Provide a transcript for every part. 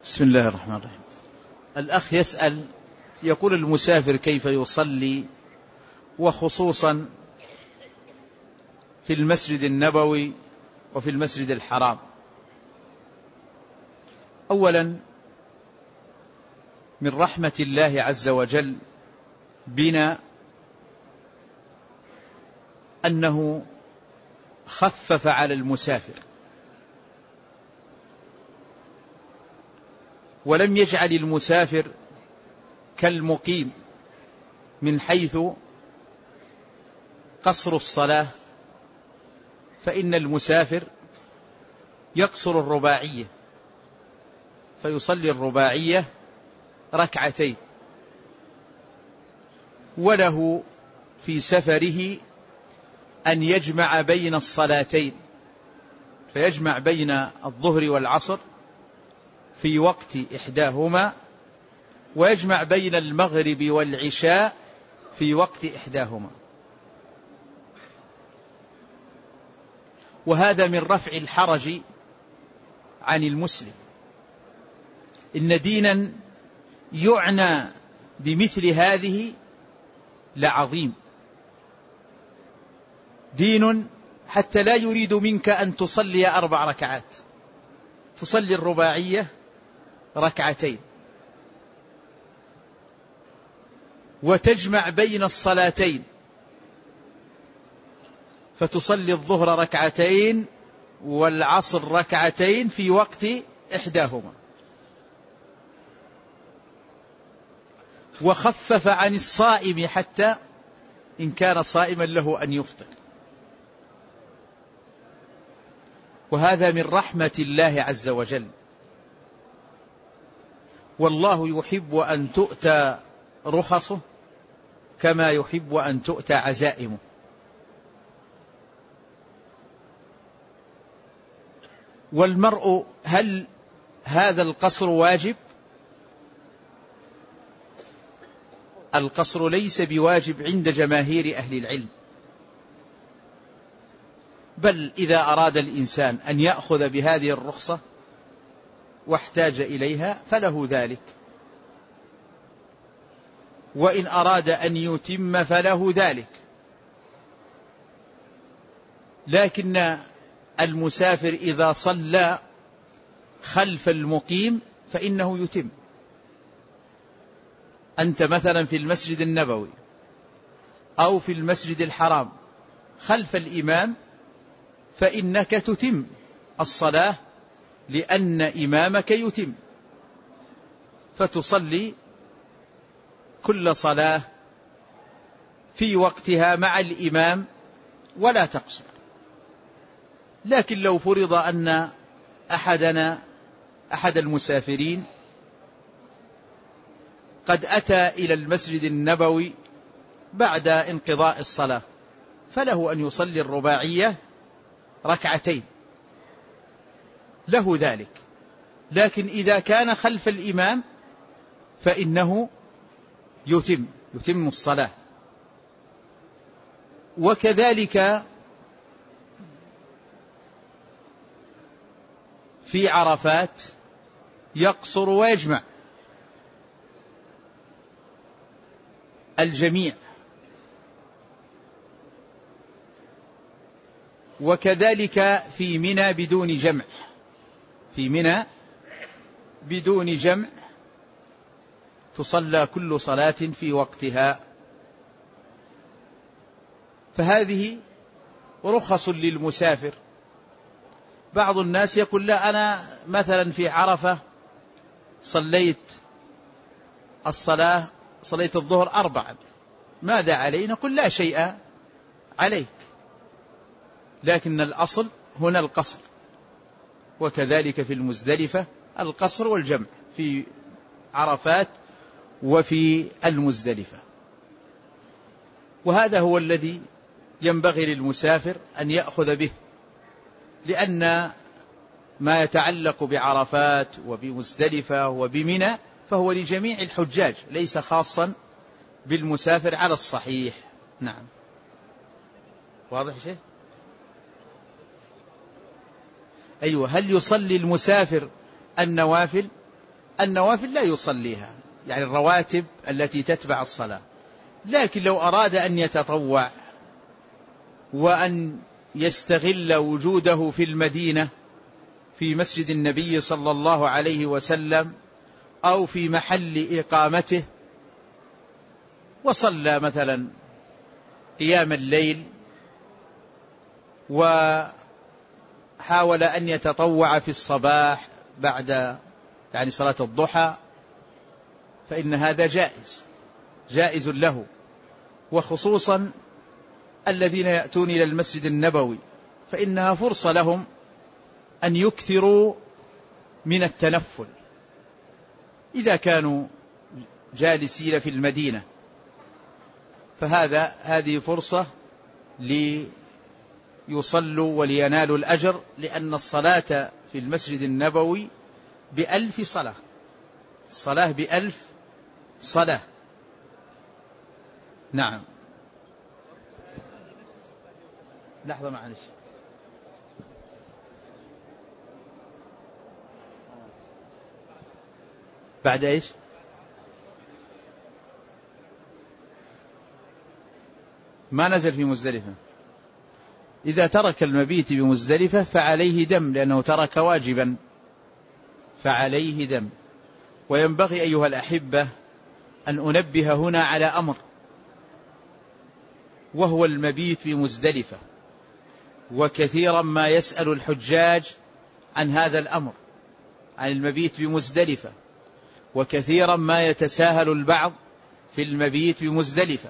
بسم الله الرحمن الرحيم. الأخ يسأل يقول: المسافر كيف يصلي، وخصوصا في المسجد النبوي وفي المسجد الحرام؟ أولا، من رحمة الله عز وجل بنا أنه خفف على المسافر، ولم يجعل المسافر كالمقيم من حيث قصر الصلاة، فإن المسافر يقصر الرباعية فيصلي الرباعية ركعتين، وله في سفره أن يجمع بين الصلاتين، فيجمع بين الظهر والعصر في وقت إحداهما، ويجمع بين المغرب والعشاء في وقت إحداهما. وهذا من رفع الحرج عن المسلم. إن دينا يعنى بمثل هذه لعظيم، دين حتى لا يريد منك أن تصلي 4 ركعات، تصلي الرباعية ركعتين، وتجمع بين الصلاتين، فتصلي الظهر ركعتين والعصر ركعتين في وقت إحداهما. وخفف عن الصائم حتى إن كان صائما له أن يفطر، وهذا من رحمة الله عز وجل. والله يحب أن تؤتى رخصه كما يحب أن تؤتى عزائمه. والمرء، هل هذا القصر واجب؟ القصر ليس بواجب عند جماهير أهل العلم، بل إذا أراد الإنسان أن يأخذ بهذه الرخصة واحتاج إليها فله ذلك، وإن أراد أن يتم فله ذلك. لكن المسافر إذا صلى خلف المقيم فإنه يتم. أنت مثلا في المسجد النبوي أو في المسجد الحرام خلف الإمام، فإنك تتم الصلاة لأن إمامك يتم، فتصلي كل صلاة في وقتها مع الإمام ولا تقصر. لكن لو فرض أن أحد المسافرين قد أتى إلى المسجد النبوي بعد انقضاء الصلاة، فله أن يصلي الرباعية ركعتين، له ذلك. لكن إذا كان خلف الإمام فإنه يتم الصلاة. وكذلك في عرفات يقصر ويجمع الجميع، وكذلك في منى بدون جمع، في منى بدون جمع تصلى كل صلاة في وقتها. فهذه رخص للمسافر. بعض الناس يقول: لا، أنا مثلا في عرفة صليت الظهر 4، ماذا علي؟ نقول: لا شيء عليك، لكن الأصل هنا القصر. وكذلك في المزدلفة القصر والجمع في عرفات وفي المزدلفة. وهذا هو الذي ينبغي للمسافر أن يأخذ به، لأن ما يتعلق بعرفات وبمزدلفة وبمنى فهو لجميع الحجاج، ليس خاصا بالمسافر على الصحيح. نعم، واضح شيء؟ أيوة. هل يصلي المسافر النوافل؟ النوافل لا يصليها، يعني الرواتب التي تتبع الصلاة. لكن لو أراد أن يتطوع وأن يستغل وجوده في المدينة في مسجد النبي صلى الله عليه وسلم أو في محل إقامته، وصلى مثلا قيام الليل وحاول أن يتطوع في الصباح بعد يعني صلاة الضحى، فإن هذا جائز له. وخصوصا الذين يأتون إلى المسجد النبوي فإنها فرصة لهم أن يكثروا من التنفل إذا كانوا جالسين في المدينة، هذه فرصة ليصلوا ولينالوا الأجر، لأن الصلاة في المسجد النبوي ب1000 صلاة، الصلاة ب1000 صلاة. نعم. لحظة معلش. بعد ايش؟ ما نزل في مزدلفة. إذا ترك المبيت بمزدلفة فعليه دم، لأنه ترك واجبا، فعليه دم. وينبغي أيها الأحبة أن أنبه هنا على أمر، وهو المبيت بمزدلفة. وكثيرا ما يسأل الحجاج عن هذا الأمر، عن المبيت بمزدلفة، وكثيرا ما يتساهل البعض في المبيت بمزدلفة.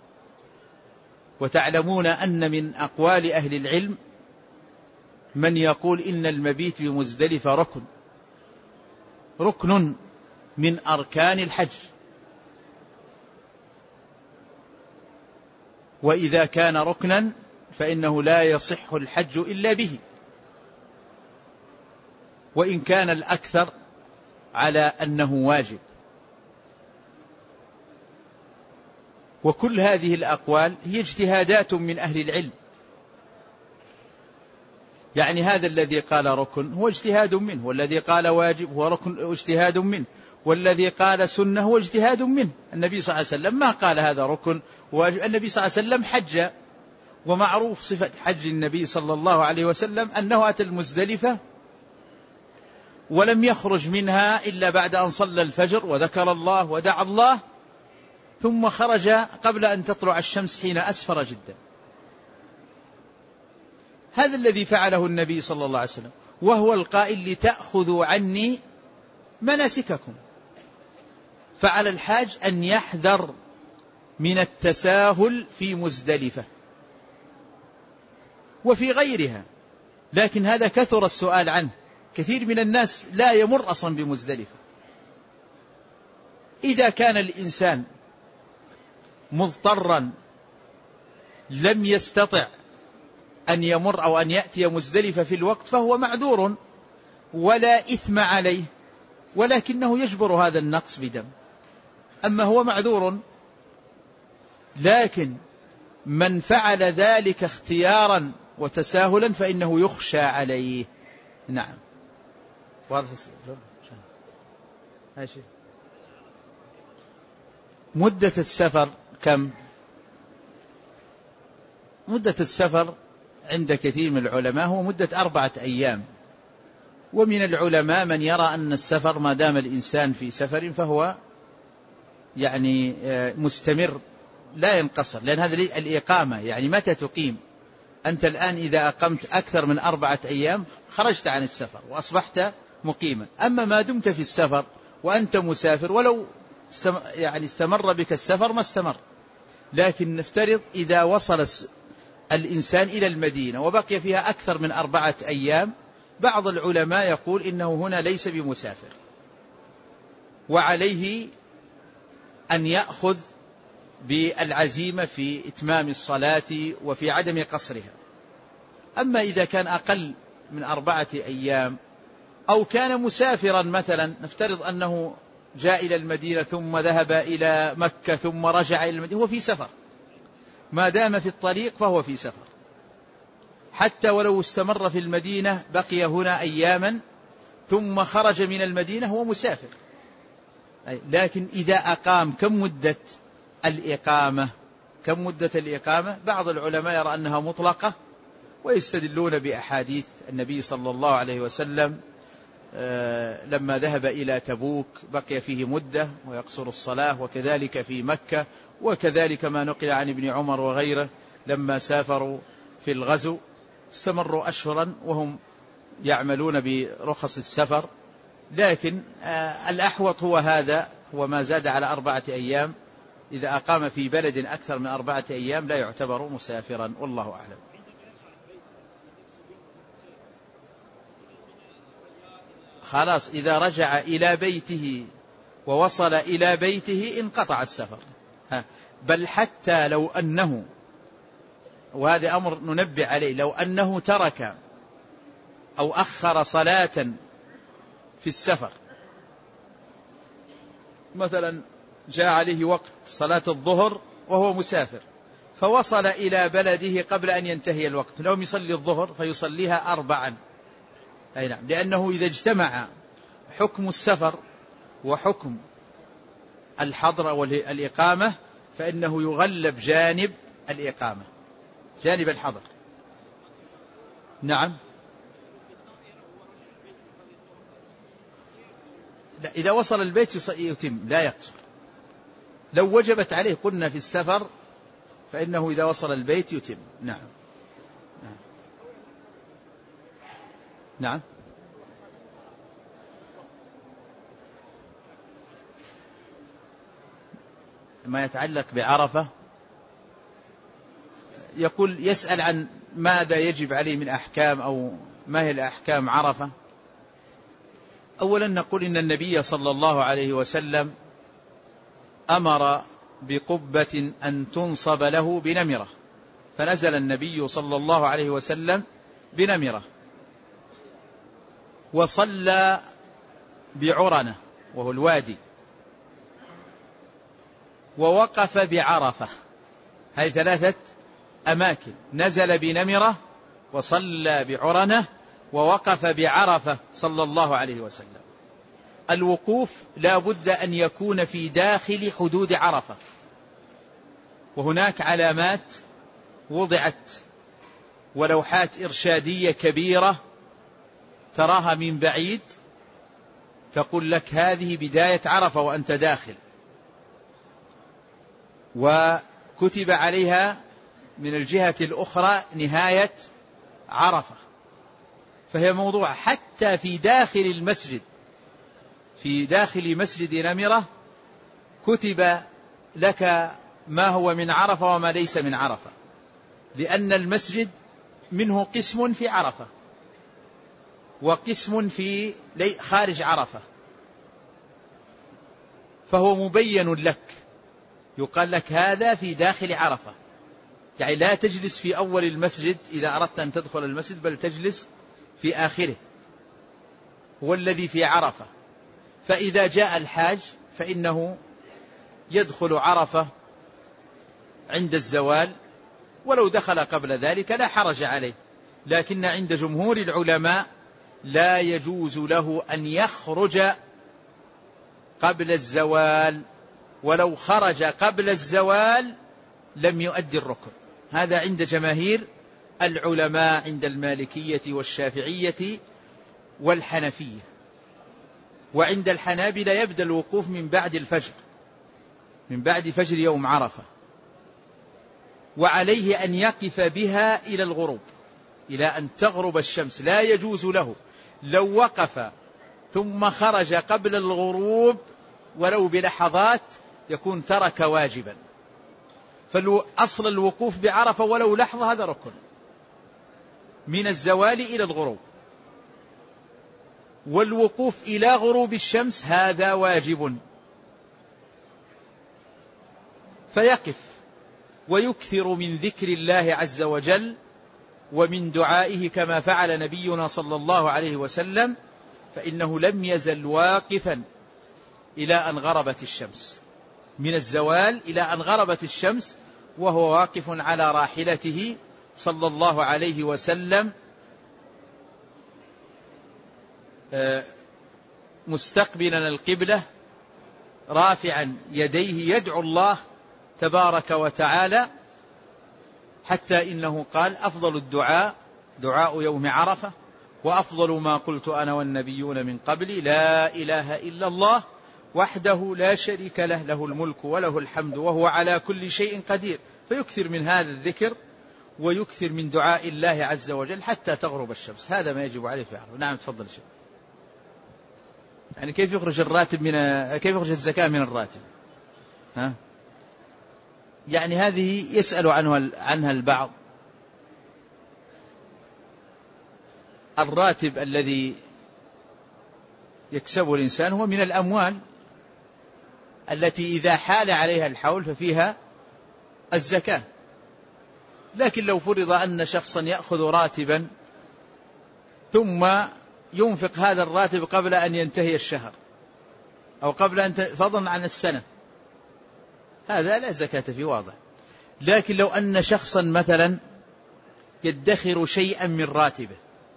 وتعلمون أن من أقوال أهل العلم من يقول إن المبيت بمزدلفة ركن من أركان الحج، وإذا كان ركنا فإنه لا يصح الحج إلا به، وإن كان الأكثر على أنه واجب. وكل هذه الأقوال هي اجتهادات من أهل العلم، يعني هذا الذي قال ركن هو اجتهاد منه، والذي قال واجب هو ركن اجتهاد منه، والذي قال سنة هو اجتهاد منه. النبي صلى الله عليه وسلم ما قال هذا ركن واجب، النبي صلى الله عليه وسلم حج، ومعروف صفة حج النبي صلى الله عليه وسلم أنه أتى المزدلفة ولم يخرج منها إلا بعد أن صلى الفجر وذكر الله ودعا الله، ثم خرج قبل أن تطلع الشمس حين أسفر جدا. هذا الذي فعله النبي صلى الله عليه وسلم، وهو القائل لتأخذوا عني مناسككم. فعلى الحاج أن يحذر من التساهل في مزدلفة وفي غيرها، لكن هذا كثر السؤال عنه، كثير من الناس لا يمر أصلا بمزدلفة. إذا كان الإنسان مضطرا لم يستطع أن يمر أو أن يأتي مزدلفة في الوقت فهو معذور ولا إثم عليه، ولكنه يجبر هذا النقص بدم. أما هو معذور، لكن من فعل ذلك اختيارا وتساهلا فإنه يخشى عليه. نعم، واضح. مدة السفر كم؟ مدة السفر عند كثير من العلماء هو مدة 4 أيام، ومن العلماء من يرى أن السفر ما دام الإنسان في سفر فهو يعني مستمر لا ينقصر، لأن هذا الإقامة يعني متى تقيم أنت الآن؟ إذا أقمت أكثر من 4 أيام خرجت عن السفر وأصبحت مقيما. أما ما دمت في السفر وأنت مسافر ولو يعني استمر بك السفر ما استمر، لكن نفترض إذا وصل الإنسان إلى المدينة وبقي فيها أكثر من 4 أيام، بعض العلماء يقول إنه هنا ليس بمسافر، وعليه أن يأخذ بالعزيمة في إتمام الصلاة وفي عدم قصرها. أما إذا كان أقل من 4 أيام أو كان مسافرا، مثلا نفترض أنه جاء إلى المدينة ثم ذهب إلى مكة ثم رجع إلى المدينة، هو في سفر، ما دام في الطريق فهو في سفر، حتى ولو استمر في المدينة بقي هنا أياما ثم خرج من المدينة هو مسافر، لكن إذا أقام كم مدة الإقامة؟ كم مدة الإقامة؟ بعض العلماء يرى أنها مطلقة ويستدلون بأحاديث النبي صلى الله عليه وسلم لما ذهب إلى تبوك بقي فيه مدة ويقصر الصلاة، وكذلك في مكة، وكذلك ما نقل عن ابن عمر وغيره لما سافروا في الغزو استمروا أشهرا وهم يعملون برخص السفر. لكن الأحوط هو هذا، هو ما زاد على 4 أيام. إذا أقام في بلد أكثر من 4 أيام لا يعتبر مسافرا، والله أعلم. خلاص إذا رجع إلى بيته ووصل إلى بيته انقطع السفر. بل حتى لو أنه، وهذا أمر ننبه عليه، لو أنه ترك أو أخر صلاة في السفر، مثلا جاء عليه وقت صلاة الظهر وهو مسافر فوصل إلى بلده قبل أن ينتهي الوقت، لو يصلي الظهر فيصليها 4. أي نعم، لأنه إذا اجتمع حكم السفر وحكم الحضر والإقامة فإنه يغلب جانب الإقامة، جانب الحضر. نعم. لا، إذا وصل البيت يتم لا يقصر. لو وجبت عليه قلنا في السفر فإنه إذا وصل البيت يتم. نعم. نعم. نعم. ما يتعلق بعرفة، يقول يسأل عن ماذا يجب عليه من أحكام أو ما هي الأحكام عرفة. أولا نقول إن النبي صلى الله عليه وسلم أمر بقبة أن تنصب له بنمرة، فنزل النبي صلى الله عليه وسلم بنمرة وصلى بعرنة وهو الوادي، ووقف بعرفة. هذه 3 أماكن، نزل بنمرة وصلى بعرنة ووقف بعرفة صلى الله عليه وسلم. الوقوف لا بد أن يكون في داخل حدود عرفة، وهناك علامات وضعت ولوحات إرشادية كبيرة تراها من بعيد تقول لك هذه بداية عرفة وأنت داخل، وكتب عليها من الجهة الأخرى نهاية عرفة. فهي موضوع حتى في داخل المسجد، في داخل مسجد نمرة كتب لك ما هو من عرفة وما ليس من عرفة، لأن المسجد منه قسم في عرفة وقسم في خارج عرفة، فهو مبين لك، يقال لك هذا في داخل عرفة. يعني لا تجلس في أول المسجد إذا أردت أن تدخل المسجد، بل تجلس في آخره، هو الذي في عرفة. فإذا جاء الحاج فإنه يدخل عرفة عند الزوال، ولو دخل قبل ذلك لا حرج عليه، لكن عند جمهور العلماء لا يجوز له أن يخرج قبل الزوال، ولو خرج قبل الزوال لم يؤدي الركن. هذا عند جماهير العلماء، عند المالكية والشافعية والحنفية. وعند الحنابلة يبدأ الوقوف من بعد الفجر، من بعد فجر يوم عرفة، وعليه أن يقف بها إلى الغروب، إلى أن تغرب الشمس. لا يجوز له لو وقف ثم خرج قبل الغروب ولو بلحظات يكون ترك واجبا. فأصل الوقوف بعرفة ولو لحظة هذا ركن من الزوال إلى الغروب، والوقوف إلى غروب الشمس هذا واجب. فيقف ويكثر من ذكر الله عز وجل ومن دعائه كما فعل نبينا صلى الله عليه وسلم، فإنه لم يزل واقفا إلى أن غربت الشمس، من الزوال إلى أن غربت الشمس وهو واقف على راحلته صلى الله عليه وسلم مستقبلا القبلة رافعا يديه يدعو الله تبارك وتعالى، حتى إنه قال: أفضل الدعاء دعاء يوم عرفة، وأفضل ما قلت أنا والنبيون من قبلي لا إله إلا الله وحده لا شريك له، له الملك وله الحمد وهو على كل شيء قدير. فيكثر من هذا الذكر ويكثر من دعاء الله عز وجل حتى تغرب الشمس. هذا ما يجب عليه في عرفة. نعم تفضل شيء. يعني كيف يخرج كيف يخرج الزكاة من الراتب؟ يعني هذه يسأل عنها البعض. الراتب الذي يكسبه الإنسان هو من الأموال التي إذا حال عليها الحول ففيها الزكاة. لكن لو فرض أن شخصا يأخذ راتبا ثم ينفق هذا الراتب قبل أن ينتهي الشهر أو قبل أن فضلا عن السنة، هذا لا زكاة فيه، واضح. لكن لو أن شخصا مثلا يدخر شيئا من راتبه،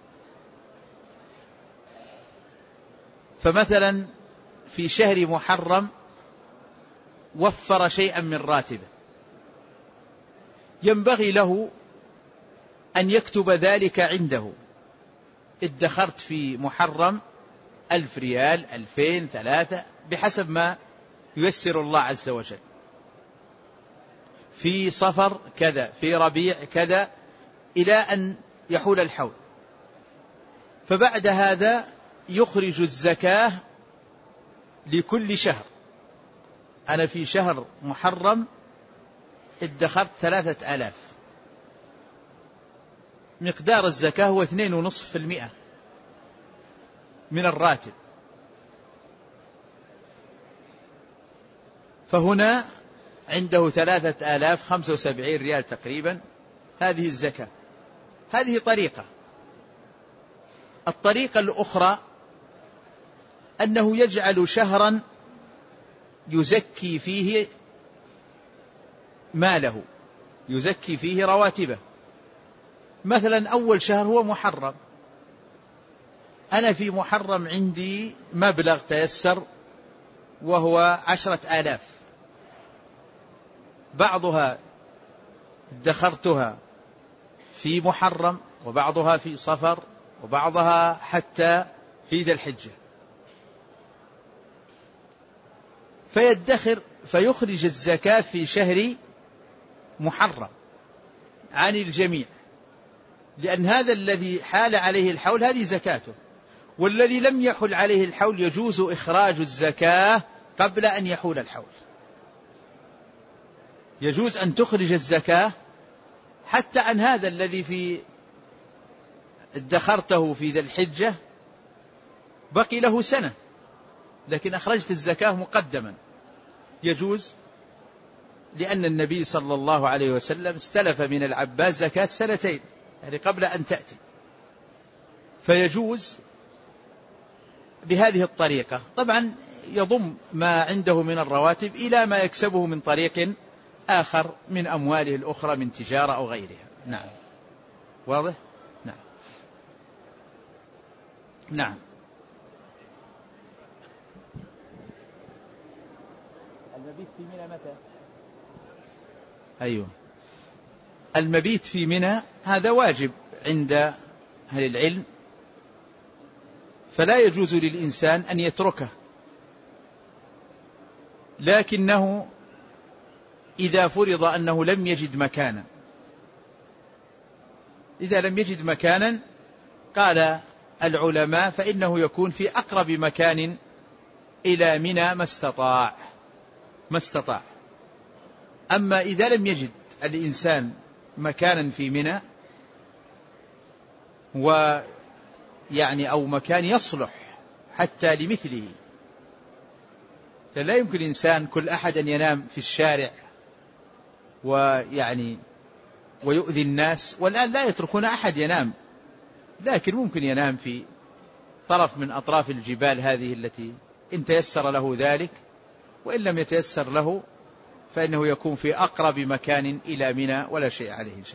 فمثلا في شهر محرم وفر شيئا من راتبه، ينبغي له أن يكتب ذلك عنده: ادخرت في محرم 1000 ريال، 2000، 3، بحسب ما ييسر الله عز وجل. في صفر كذا، في ربيع كذا، إلى أن يحول الحول. فبعد هذا يخرج الزكاة لكل شهر. أنا في شهر محرم ادخرت 3000، مقدار الزكاة هو 2.5% من الراتب. فهنا عنده 3000، 75 ريال تقريبا، هذه الزكاة. هذه طريقة. الطريقة الأخرى أنه يجعل شهرا يزكي فيه ماله، يزكي فيه رواتبه. مثلا أول شهر هو محرم، أنا في محرم عندي مبلغ تيسر وهو 10,000، بعضها ادخرتها في محرم، وبعضها في صفر، وبعضها حتى في ذي الحجة. فيدخر فيخرج الزكاة في شهر محرم عن الجميع، لأن هذا الذي حال عليه الحول هذه زكاته، والذي لم يحل عليه الحول يجوز إخراج الزكاة قبل أن يحول الحول. يجوز أن تخرج الزكاة حتى عن هذا الذي في ادخرته في ذي الحجة بقي له سنة، لكن أخرجت الزكاة مقدما، يجوز، لأن النبي صلى الله عليه وسلم استلف من العباس زكاة 2 سنين، يعني قبل أن تأتي. فيجوز بهذه الطريقة. طبعا يضم ما عنده من الرواتب إلى ما يكسبه من طريق آخر من أمواله الأخرى من تجارة أو غيرها. نعم، واضح؟ نعم. نعم. المبيت في منى متى؟ أيوه، المبيت في منى هذا واجب عند أهل العلم، فلا يجوز للإنسان أن يتركه، لكنه إذا فرض أنه لم يجد مكانا، إذا لم يجد مكانا قال العلماء فإنه يكون في أقرب مكان إلى منى ما استطاع. أما إذا لم يجد الإنسان مكانا في منى ويعني أو مكان يصلح حتى لمثله، لا يمكن الإنسان كل أحد أن ينام في الشارع ويعني ويؤذي الناس، والآن لا يتركون أحد ينام، لكن ممكن ينام في طرف من أطراف الجبال هذه التي إن تيسر له ذلك، وإن لم يتيسر له فإنه يكون في أقرب مكان إلى منى ولا شيء عليه إن شاء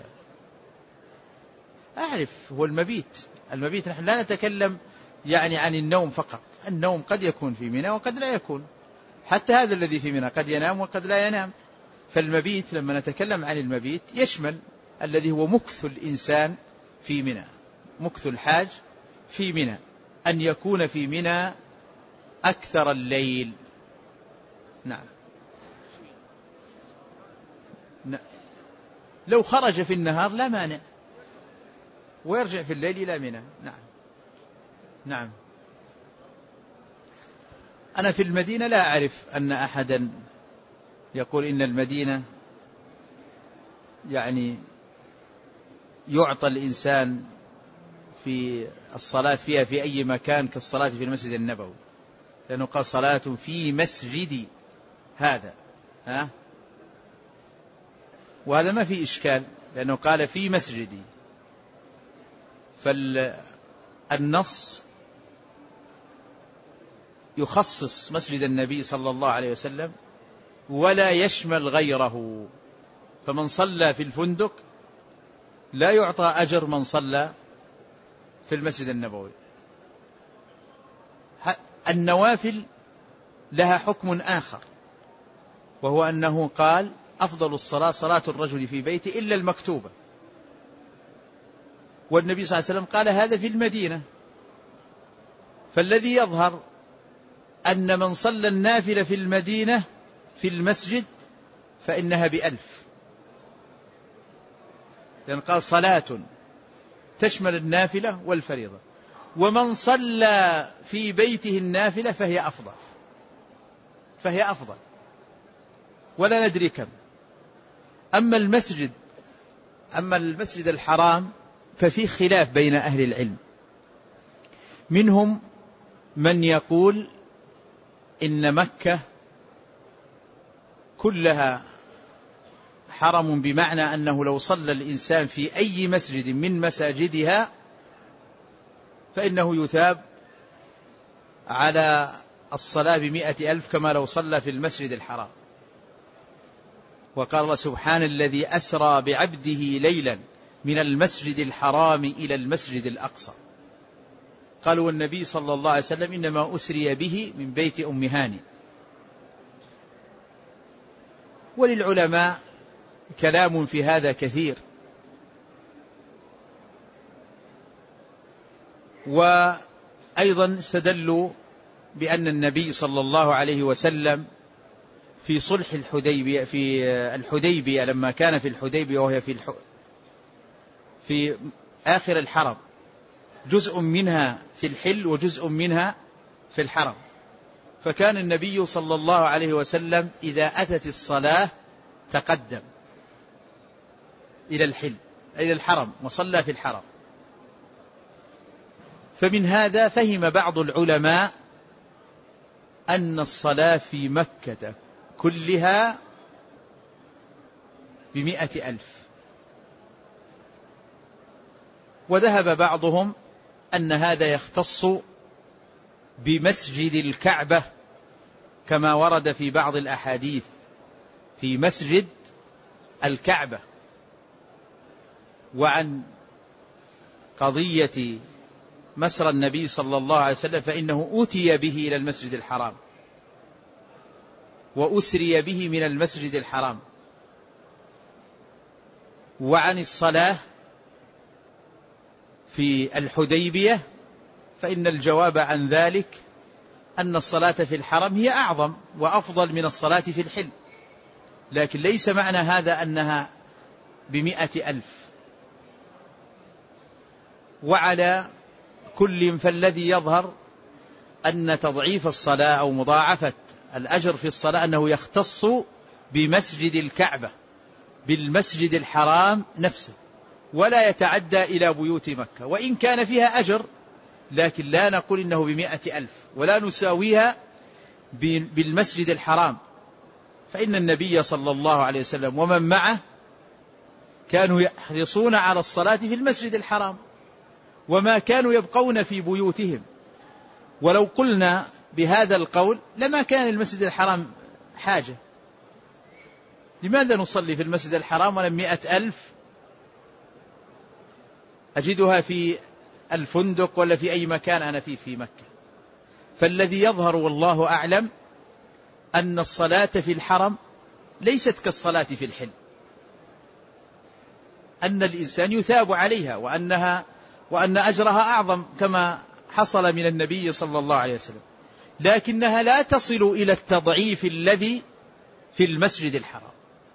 الله. أعرف هو المبيت نحن لا نتكلم يعني عن النوم فقط، النوم قد يكون في منى وقد لا يكون، حتى هذا الذي في منى قد ينام وقد لا ينام. فالمبيت لما نتكلم عن المبيت يشمل الذي هو مكث الإنسان في منى، مكث الحاج في منى، أن يكون في منى أكثر الليل. نعم. لو خرج في النهار لا مانع ويرجع في الليل إلى منى. نعم. نعم. أنا في المدينة لا أعرف أن أحدا يقول إن المدينة يعني يعطى الإنسان في الصلاة فيها في أي مكان كالصلاة في المسجد النبوي، لأنه قال صلاة في مسجدي هذا، وهذا ما في إشكال لأنه قال في مسجدي. فالنص يخصص مسجد النبي صلى الله عليه وسلم ولا يشمل غيره، فمن صلى في الفندق لا يعطى أجر من صلى في المسجد النبوي. النوافل لها حكم آخر، وهو أنه قال أفضل الصلاة صلاة الرجل في بيته إلا المكتوبة، والنبي صلى الله عليه وسلم قال هذا في المدينة. فالذي يظهر أن من صلى النافلة في المدينة في المسجد فإنها ب1000، لأن قال صلاة تشمل النافلة والفريضة، ومن صلى في بيته النافلة فهي أفضل ولا ندري كم. أما المسجد الحرام ففي خلاف بين أهل العلم، منهم من يقول إن مكة كلها حرم، بمعنى أنه لو صلى الإنسان في أي مسجد من مساجدها فإنه يثاب على الصلاة ب100,000 كما لو صلى في المسجد الحرام. وقال الله سبحانه الذي أسرى بعبده ليلا من المسجد الحرام إلى المسجد الأقصى. قالوا والنبي صلى الله عليه وسلم إنما أسري به من بيت أم هاني. وللعلماء كلام في هذا كثير، وأيضا استدلوا بأن النبي صلى الله عليه وسلم في صلح الحديبية، في الحديبية لما كان في الحديبية وهي في آخر الحرم، جزء منها في الحل وجزء منها في الحرم، فكان النبي صلى الله عليه وسلم إذا أتت الصلاة تقدم إلى الحرم وصلى في الحرم. فمن هذا فهم بعض العلماء أن الصلاة في مكة كلها ب100,000، وذهب بعضهم أن هذا يختص بمسجد الكعبة كما ورد في بعض الأحاديث في مسجد الكعبة. وعن قضية مسرى النبي صلى الله عليه وسلم فإنه أتي به إلى المسجد الحرام وأسري به من المسجد الحرام. وعن الصلاة في الحديبية فإن الجواب عن ذلك أن الصلاة في الحرم هي أعظم وأفضل من الصلاة في الحل، لكن ليس معنى هذا أنها ب100,000. وعلى كل فالذي يظهر أن تضعيف الصلاة أو مضاعفة الأجر في الصلاة أنه يختص بمسجد الكعبة بالمسجد الحرام نفسه، ولا يتعدى إلى بيوت مكة، وإن كان فيها أجر لكن لا نقول إنه ب100,000 ولا نساويها بالمسجد الحرام. فإن النبي صلى الله عليه وسلم ومن معه كانوا يحرصون على الصلاة في المسجد الحرام، وما كانوا يبقون في بيوتهم. ولو قلنا بهذا القول لما كان المسجد الحرام حاجة. لماذا نصلي في المسجد الحرام ولم 100,000 أجدها في الفندق ولا في أي مكان أنا في مكة؟ فالذي يظهر والله أعلم أن الصلاة في الحرم ليست كالصلاة في الحل، أن الإنسان يثاب عليها وأن أجرها أعظم كما حصل من النبي صلى الله عليه وسلم، لكنها لا تصل إلى التضعيف الذي في المسجد الحرام.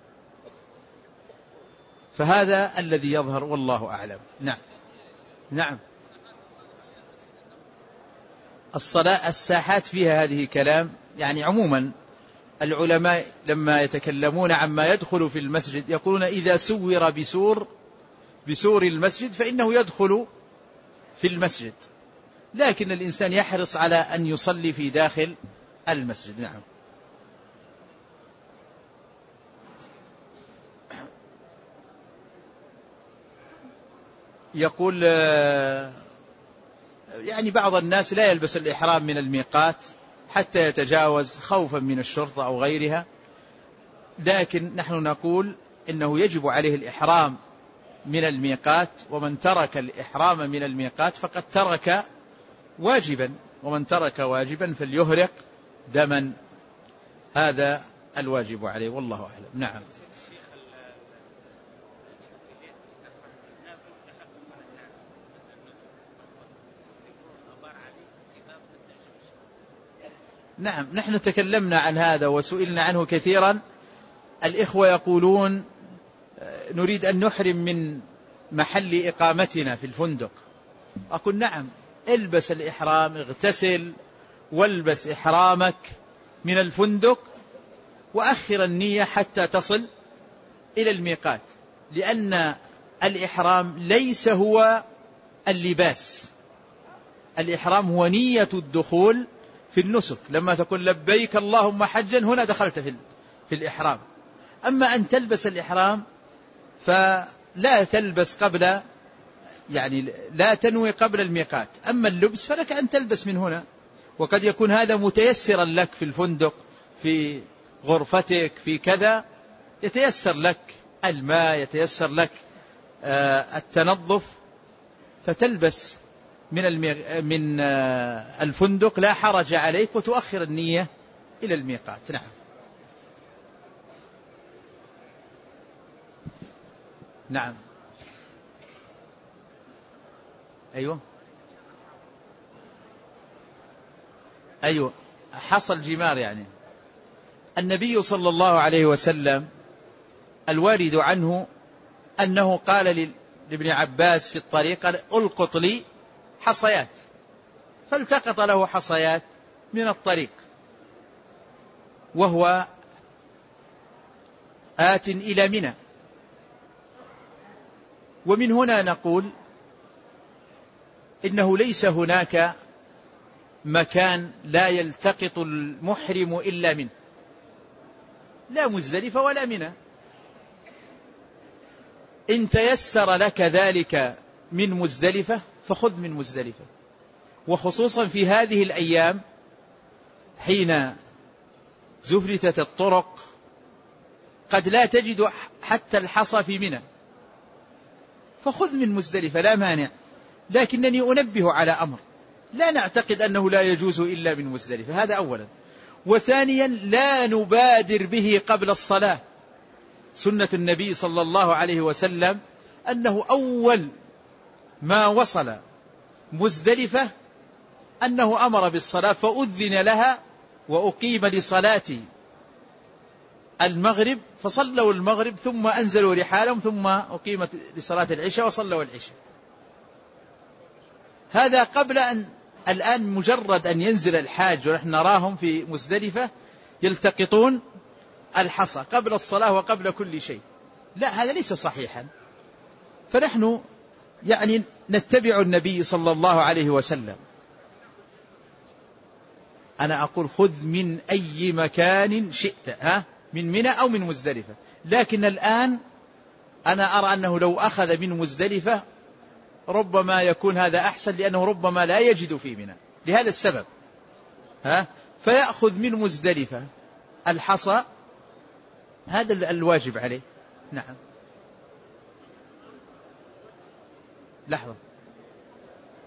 فهذا الذي يظهر والله أعلم. نعم. نعم. الصلاة الساحات فيها هذه كلام، يعني عموما العلماء لما يتكلمون عما يدخل في المسجد يقولون إذا سور بسور المسجد فإنه يدخل في المسجد، لكن الإنسان يحرص على أن يصلي في داخل المسجد. نعم. يقول يعني بعض الناس لا يلبس الإحرام من الميقات حتى يتجاوز خوفا من الشرطة أو غيرها، لكن نحن نقول إنه يجب عليه الإحرام من الميقات، ومن ترك الإحرام من الميقات فقد ترك واجبا، ومن ترك واجبا فليهرق دما، هذا الواجب عليه والله أعلم. نعم. نعم، نحن تكلمنا عن هذا وسئلنا عنه كثيرا. الإخوة يقولون نريد أن نحرم من محل إقامتنا في الفندق. أقول نعم، البس الإحرام، اغتسل والبس إحرامك من الفندق، وأخر النية حتى تصل إلى الميقات، لأن الإحرام ليس هو اللباس، الإحرام هو نية الدخول في النسك. لما تقول لبيك اللهم حجا هنا دخلت في الإحرام. أما أن تلبس الإحرام فلا تلبس قبل، يعني لا تنوي قبل الميقات. أما اللبس فلك أن تلبس من هنا، وقد يكون هذا متيسرا لك في الفندق، في غرفتك، في كذا، يتيسر لك الماء، يتيسر لك التنظف، فتلبس من الفندق لا حرج عليك، وتؤخر النية إلى الميقات. نعم. نعم. أيوة. أيوة، حصل جمار. يعني النبي صلى الله عليه وسلم الوارد عنه أنه قال لابن عباس في الطريق ألقط لي حصيات، فالتقط له حصيات من الطريق وهو آت إلى منى. ومن هنا نقول إنه ليس هناك مكان لا يلتقط المحرم إلا منه، لا مزدلفة ولا منى. إن تيسر لك ذلك من مزدلفة فخذ من مزدلفة، وخصوصا في هذه الأيام حين زفلتت الطرق قد لا تجد حتى الحصى في منى، فخذ من مزدلفة لا مانع. لكنني أنبه على أمر، لا نعتقد أنه لا يجوز إلا من مزدلفة، هذا أولا. وثانيا لا نبادر به قبل الصلاة. سنة النبي صلى الله عليه وسلم أنه أول ما وصل مزدلفة أنه أمر بالصلاة، فأذن لها وأقيم لصلاة المغرب، فصلوا المغرب ثم أنزلوا رحالهم، ثم أقيمت لصلاة العشاء وصلوا العشاء. هذا قبل أن الآن مجرد أن ينزل الحاج ونحن نراهم في مزدلفة يلتقطون الحصى قبل الصلاة وقبل كل شيء. لا، هذا ليس صحيحا. فنحن يعني نتبع النبي صلى الله عليه وسلم. أنا أقول خذ من أي مكان شئت، من منى أو من مزدلفة، لكن الآن أنا أرى أنه لو أخذ من مزدلفة ربما يكون هذا أحسن، لأنه ربما لا يجد في منى لهذا السبب، فيأخذ من مزدلفة الحصى، هذا الواجب عليه. نعم. لحظة،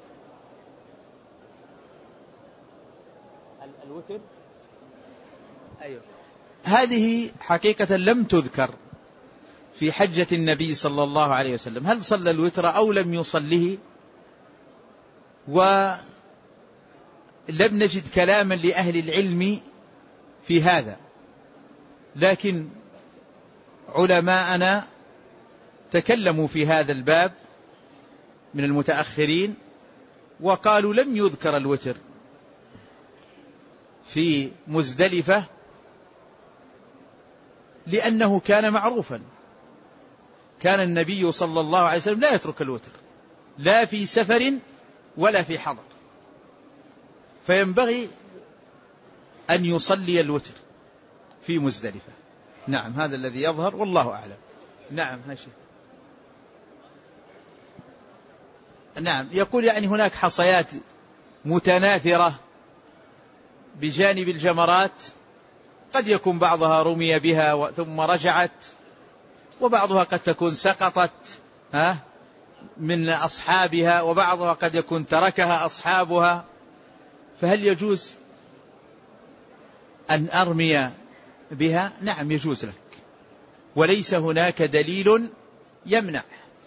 الوتر أيوه. هذه حقيقة لم تذكر في حجة النبي صلى الله عليه وسلم، هل صلى الوتر أو لم يصله، ولم نجد كلاما لأهل العلم في هذا، لكن علماءنا تكلموا في هذا الباب من المتأخرين وقالوا لم يذكر الوتر في مزدلفة لأنه كان معروفا، كان النبي صلى الله عليه وسلم لا يترك الوتر لا في سفر ولا في حضر، فينبغي أن يصلي الوتر في مزدلفة. نعم، هذا الذي يظهر والله أعلم. نعم هاشي. نعم، يقول يعني هناك حصيات متناثرة بجانب الجمرات، قد يكون بعضها رمي بها ثم رجعت، وبعضها قد تكون سقطت من أصحابها، وبعضها قد يكون تركها أصحابها، فهل يجوز أن أرمي بها؟ نعم يجوز لك، وليس هناك دليل يمنع.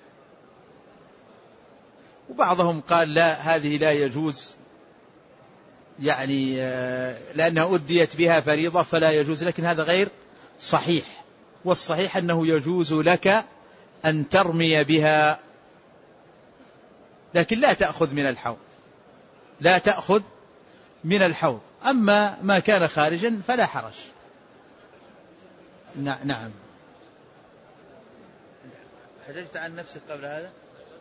وبعضهم قال لا، هذه لا يجوز، يعني لأنها أديت بها فريضة فلا يجوز، لكن هذا غير صحيح، والصحيح أنه يجوز لك أن ترمي بها، لكن لا تأخذ من الحوض، لا تأخذ من الحوض. أما ما كان خارجا فلا حرج. نعم. حججت عن نفسك قبل هذا؟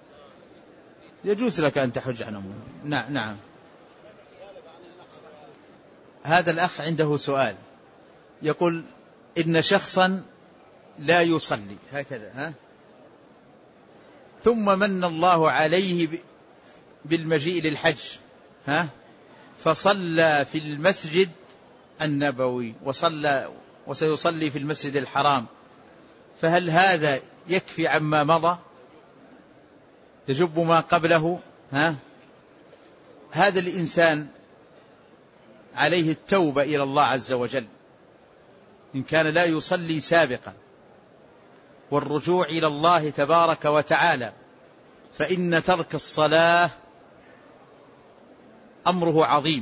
يجوز لك أن تحج عن أمه. نعم. هذا الأخ عنده سؤال، يقول إن شخصا لا يصلي هكذا ثم من الله عليه بالمجيء للحج فصلى في المسجد النبوي وسيصلي في المسجد الحرام، فهل هذا يكفي عما مضى، يجب ما قبله؟ هذا الإنسان عليه التوبة إلى الله عز وجل إن كان لا يصلي سابقا، والرجوع إلى الله تبارك وتعالى، فإن ترك الصلاة أمره عظيم.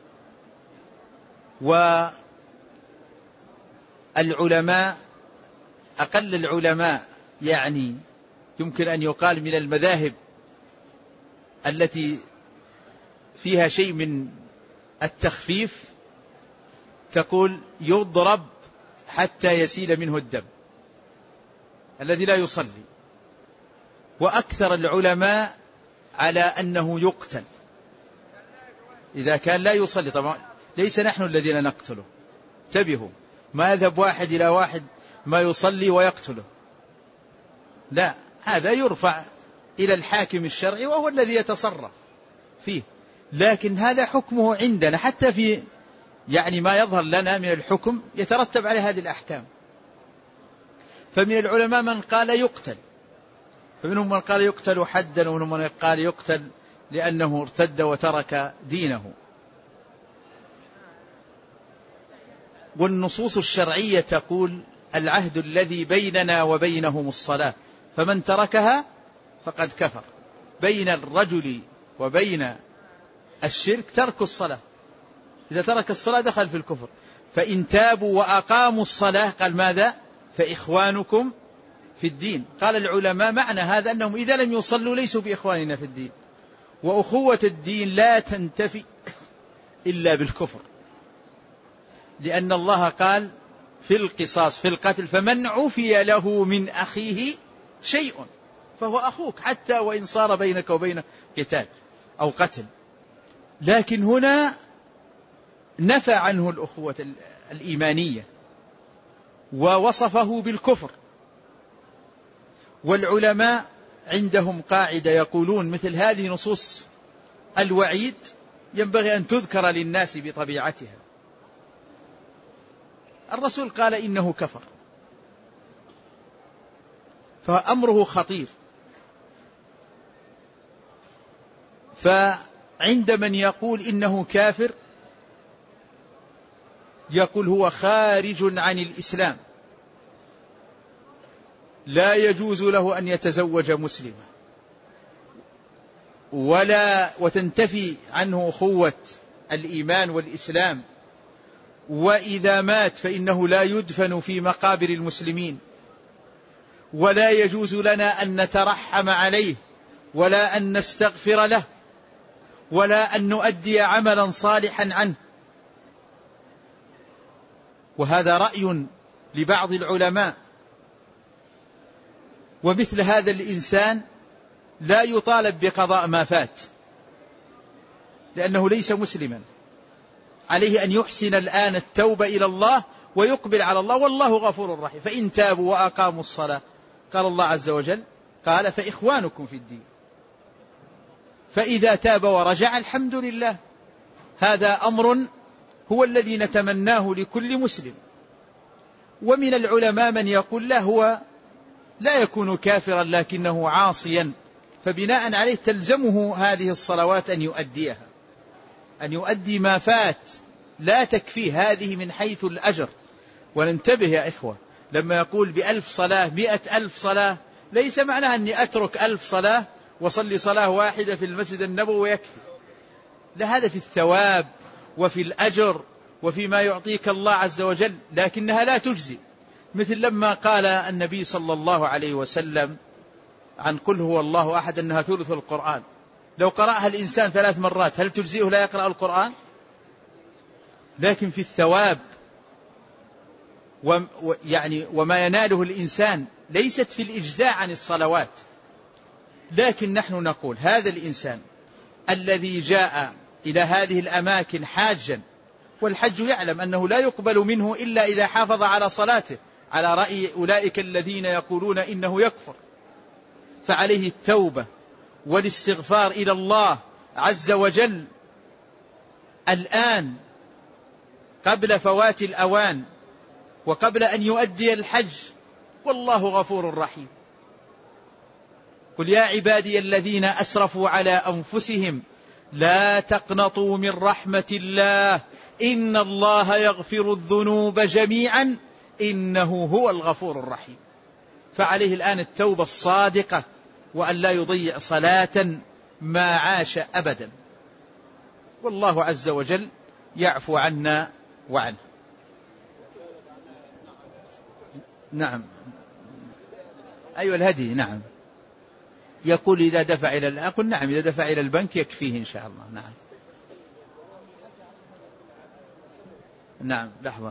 والعلماء أقل العلماء يعني يمكن أن يقال من المذاهب التي فيها شيء من التخفيف، تقول يضرب حتى يسيل منه الدم الذي لا يصلي، وأكثر العلماء على أنه يقتل إذا كان لا يصلي. طبعا ليس نحن الذين نقتله، انتبهوا، ما يذهب واحد إلى واحد ما يصلي ويقتله، لا، هذا يرفع إلى الحاكم الشرعي وهو الذي يتصرف فيه، لكن هذا حكمه عندنا، حتى في يعني ما يظهر لنا من الحكم يترتب على هذه الأحكام. فمن العلماء من قال يقتل، فمنهم من قال يقتل حدا، ومنهم من قال يقتل لأنه ارتد وترك دينه. والنصوص الشرعية تقول العهد الذي بيننا وبينهم الصلاة، فمن تركها فقد كفر. بين الرجل وبين الشرك ترك الصلاة، إذا ترك الصلاة دخل في الكفر. فإن تابوا وأقاموا الصلاة قال ماذا؟ فإخوانكم في الدين. قال العلماء معنى هذا أنهم إذا لم يصلوا ليسوا بإخواننا في الدين، وأخوة الدين لا تنتفي إلا بالكفر، لأن الله قال في القصاص في القتل فمن عفي له من أخيه شيء فهو أخوك، حتى وإن صار بينك وبينه قتال أو قتل. لكن هنا نفى عنه الأخوة الإيمانية ووصفه بالكفر. والعلماء عندهم قاعدة يقولون مثل هذه نصوص الوعيد ينبغي أن تذكر للناس بطبيعتها. الرسول قال إنه كفر، فأمره خطير. فعند من يقول إنه كافر يقول هو خارج عن الإسلام، لا يجوز له أن يتزوج مسلمة وتنتفي عنه أخوة الإيمان والإسلام، وإذا مات فإنه لا يدفن في مقابر المسلمين، ولا يجوز لنا أن نترحم عليه ولا أن نستغفر له ولا أن نؤدي عملا صالحا عنه. وهذا رأي لبعض العلماء. ومثل هذا الإنسان لا يطالب بقضاء ما فات لأنه ليس مسلما، عليه أن يحسن الآن التوبة إلى الله ويقبل على الله، والله غفور رحيم. فإن تابوا وأقاموا الصلاة قال الله عز وجل قال فإخوانكم في الدين، فإذا تاب ورجع الحمد لله. هذا أمر هو الذي نتمناه لكل مسلم. ومن العلماء من يقول لا، هو لا يكون كافرا لكنه عاصيا، فبناء عليه تلزمه هذه الصلوات أن يؤديها، أن يؤدي ما فات، لا تكفي هذه من حيث الأجر. وننتبه يا إخوة، لما يقول ب1000 صلاة 100,000 صلاة، ليس معناه أني أترك 1000 صلاة وصلي صلاة واحدة في المسجد النبوي ويكفي، لا، هذا في الثواب وفي الأجر وفيما يعطيك الله عز وجل، لكنها لا تجزي. مثل لما قال النبي صلى الله عليه وسلم عن قل هو الله أحد أنها ثلث القرآن، لو قرأها الإنسان 3 مرات هل تجزئه لا يقرأ القرآن؟ لكن في الثواب وما يناله الإنسان ليست في الإجزاء عن الصلوات. لكن نحن نقول هذا الإنسان الذي جاء إلى هذه الأماكن حاجا، والحج يعلم أنه لا يقبل منه إلا إذا حافظ على صلاته، على رأي أولئك الذين يقولون إنه يكفر، فعليه التوبة والاستغفار إلى الله عز وجل الآن قبل فوات الأوان وقبل أن يؤدي الحج، والله غفور رحيم. قل يا عبادي الذين أسرفوا على أنفسهم لا تقنطوا من رحمة الله إن الله يغفر الذنوب جميعا إنه هو الغفور الرحيم. فعليه الآن التوبة الصادقة، وأن لا يضيع صلاة ما عاش أبدا، والله عز وجل يعفو عنا وعنه. نعم، أيوة الهدي، نعم. يقول إذا دفع إلى أقول نعم، إذا دفع إلى البنك يكفيه إن شاء الله. نعم نعم. لحظة،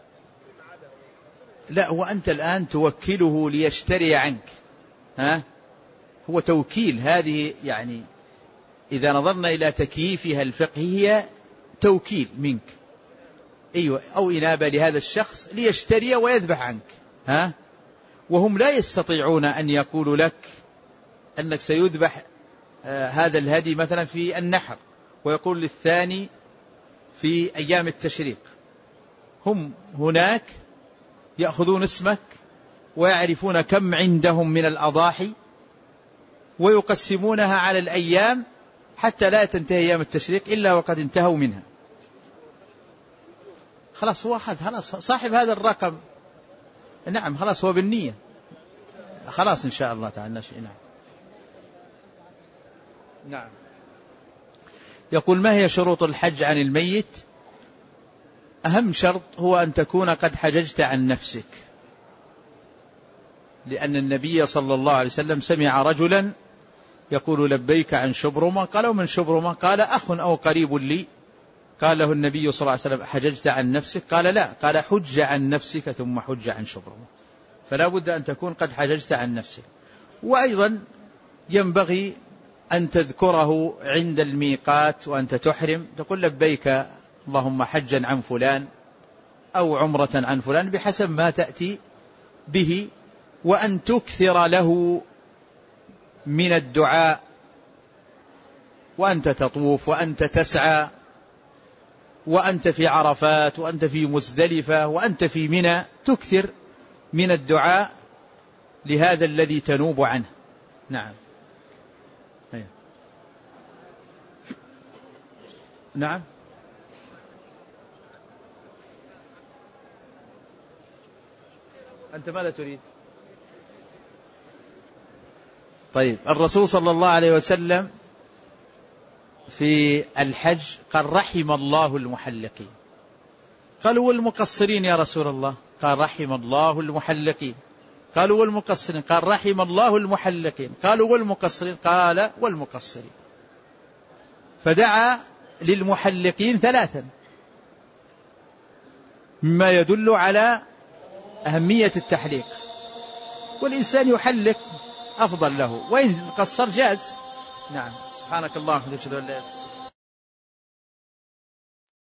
لا، هو أنت الآن توكله ليشتري عنك، هو توكيل. هذه يعني إذا نظرنا إلى تكييفها الفقهي هي توكيل منك، أيوة، أو إنابة لهذا الشخص ليشتري ويذبح عنك، وهم لا يستطيعون أن يقولوا لك أنك سيذبح هذا الهدي مثلا في النحر، ويقول للثاني في أيام التشريق. هم هناك يأخذون اسمك ويعرفون كم عندهم من الأضاحي ويقسمونها على الأيام حتى لا تنتهي أيام التشريق إلا وقد انتهوا منها. خلاص هو أخذ، خلاص صاحب هذا الرقم، نعم، خلاص هو بالنية، خلاص إن شاء الله تعالى. نعم. يقول ما هي شروط الحج عن الميت؟ أهم شرط هو أن تكون قد حججت عن نفسك، لأن النبي صلى الله عليه وسلم سمع رجلا يقول لبيك عن شبرمة، قال ومن شبرمة؟ قال أخ أو قريب لي. قال له النبي صلى الله عليه وسلم حججت عن نفسك؟ قال لا، قال حج عن نفسك ثم حج عن شبرمة. فلا بد أن تكون قد حججت عن نفسك. وأيضا ينبغي أن تذكره عند الميقات وأنت تحرم، تقول لبيك اللهم حجا عن فلان أو عمرة عن فلان بحسب ما تأتي به، وأن تكثر له من الدعاء وأنت تطوف وأنت تسعى وأنت في عرفات وأنت في مزدلفة وأنت في منى، تكثر من الدعاء لهذا الذي تنوب عنه. نعم. نعم. أنت ماذا تريد؟ طيب، الرسول صلى الله عليه وسلم في الحج قال رحم الله المحلقين. قالوا والمقصرين يا رسول الله؟ قال رحم الله المحلقين. قالوا والمقصرين؟ قال رحم الله المحلقين. قالوا والمقصرين؟ قال والمقصرين. فدعا للمحلقين ثلاثا، مما يدل على أهمية التحليق. والإنسان يحلق أفضل له، وإن قصر جاز. نعم. سبحانك اللهم وبحمدك أشهد أن لا إله إلا أنت.